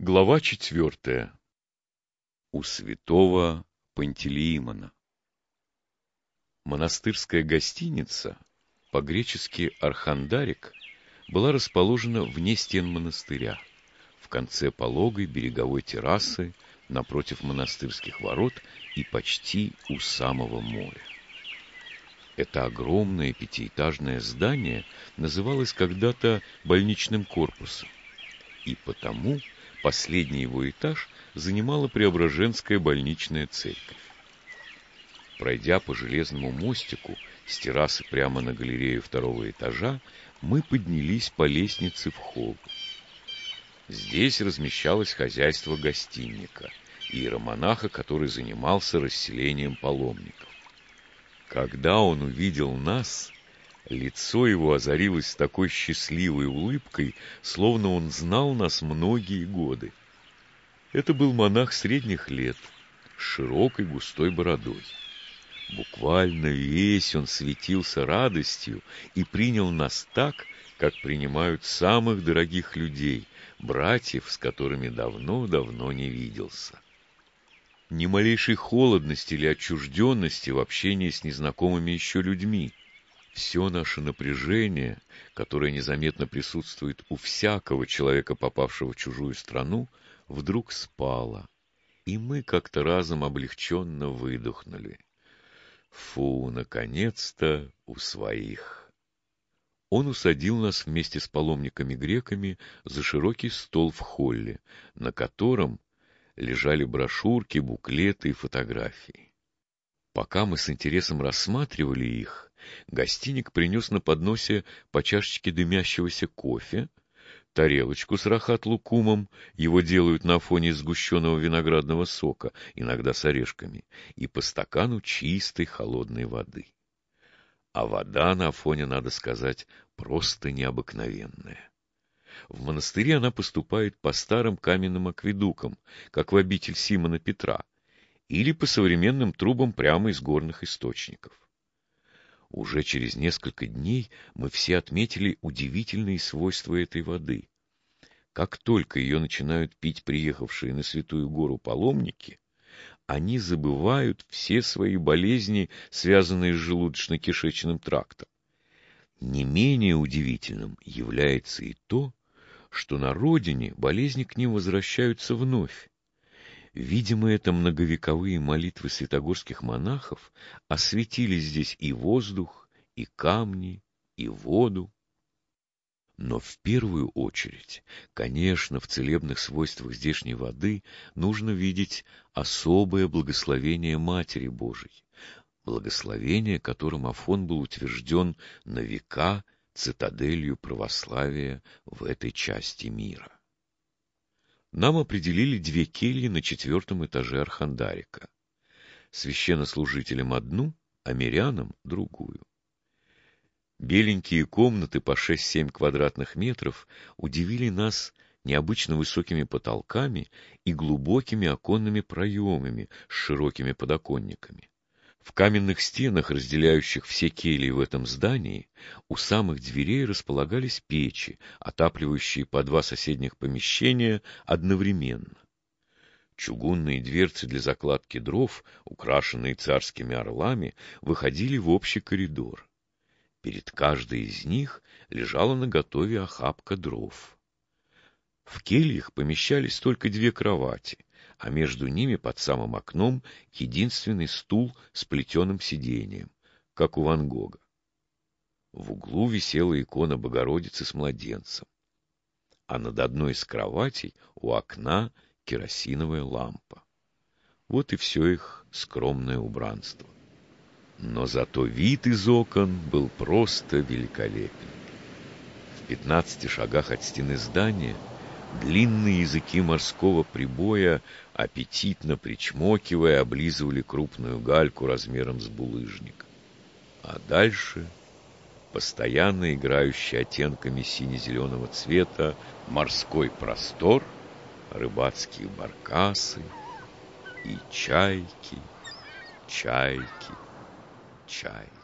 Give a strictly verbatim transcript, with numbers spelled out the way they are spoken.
Глава четвертая. У святого Пантелеимона. Монастырская гостиница, по-гречески Архандарик, была расположена вне стен монастыря, в конце пологой береговой террасы, напротив монастырских ворот и почти у самого моря. Это огромное пятиэтажное здание называлось когда-то больничным корпусом, и потому последний его этаж занимала Преображенская больничная церковь. Пройдя по железному мостику с террасы прямо на галерею второго этажа, мы поднялись по лестнице в холл. Здесь размещалось хозяйство гостинника, иеромонаха, который занимался расселением паломников. Когда он увидел нас, лицо его озарилось такой счастливой улыбкой, словно он знал нас многие годы. Это был монах средних лет, с широкой густой бородой. Буквально весь он светился радостью и принял нас так, как принимают самых дорогих людей, братьев, с которыми давно-давно не виделся. Ни малейшей холодности или отчужденности в общении с незнакомыми еще людьми. Все наше напряжение, которое незаметно присутствует у всякого человека, попавшего в чужую страну, вдруг спало, и мы как-то разом облегченно выдохнули. Фу, наконец-то у своих. Он усадил нас вместе с паломниками-греками за широкий стол в холле, на котором лежали брошюрки, буклеты и фотографии. Пока мы с интересом рассматривали их, гостиник принес на подносе по чашечке дымящегося кофе, тарелочку с рахат-лукумом, его делают на фоне сгущенного виноградного сока, иногда с орешками, и по стакану чистой холодной воды. А вода на фоне, надо сказать, просто необыкновенная. В монастыре она поступает по старым каменным акведукам, как в обитель Симона Петра, или по современным трубам прямо из горных источников. Уже через несколько дней мы все отметили удивительные свойства этой воды. Как только ее начинают пить приехавшие на Святую Гору паломники, они забывают все свои болезни, связанные с желудочно-кишечным трактом. Не менее удивительным является и то, что на родине болезни к ним возвращаются вновь. Видимо, это многовековые молитвы святогорских монахов осветили здесь и воздух, и камни, и воду. Но в первую очередь, конечно, в целебных свойствах здешней воды нужно видеть особое благословение Матери Божией, благословение, которым Афон был утвержден на века цитаделью православия в этой части мира. Нам определили две кельи на четвертом этаже Архандарика. Священнослужителям одну, а мирянам другую. Беленькие комнаты по шесть-семь квадратных метров удивили нас необычно высокими потолками и глубокими оконными проемами с широкими подоконниками. В каменных стенах, разделяющих все кельи в этом здании, у самых дверей располагались печи, отапливающие по два соседних помещения одновременно. Чугунные дверцы для закладки дров, украшенные царскими орлами, выходили в общий коридор. Перед каждой из них лежала наготове охапка дров. В кельях помещались только две кровати, а между ними под самым окном единственный стул с плетеным сиденьем, как у Ван Гога. В углу висела икона Богородицы с младенцем, а над одной из кроватей у окна керосиновая лампа. Вот и все их скромное убранство. Но зато вид из окон был просто великолепен. В пятнадцати шагах от стены здания длинные языки морского прибоя, аппетитно причмокивая, облизывали крупную гальку размером с булыжник. А дальше постоянно играющий оттенками сине-зеленого цвета морской простор, рыбацкие баркасы и чайки, чайки, чайки.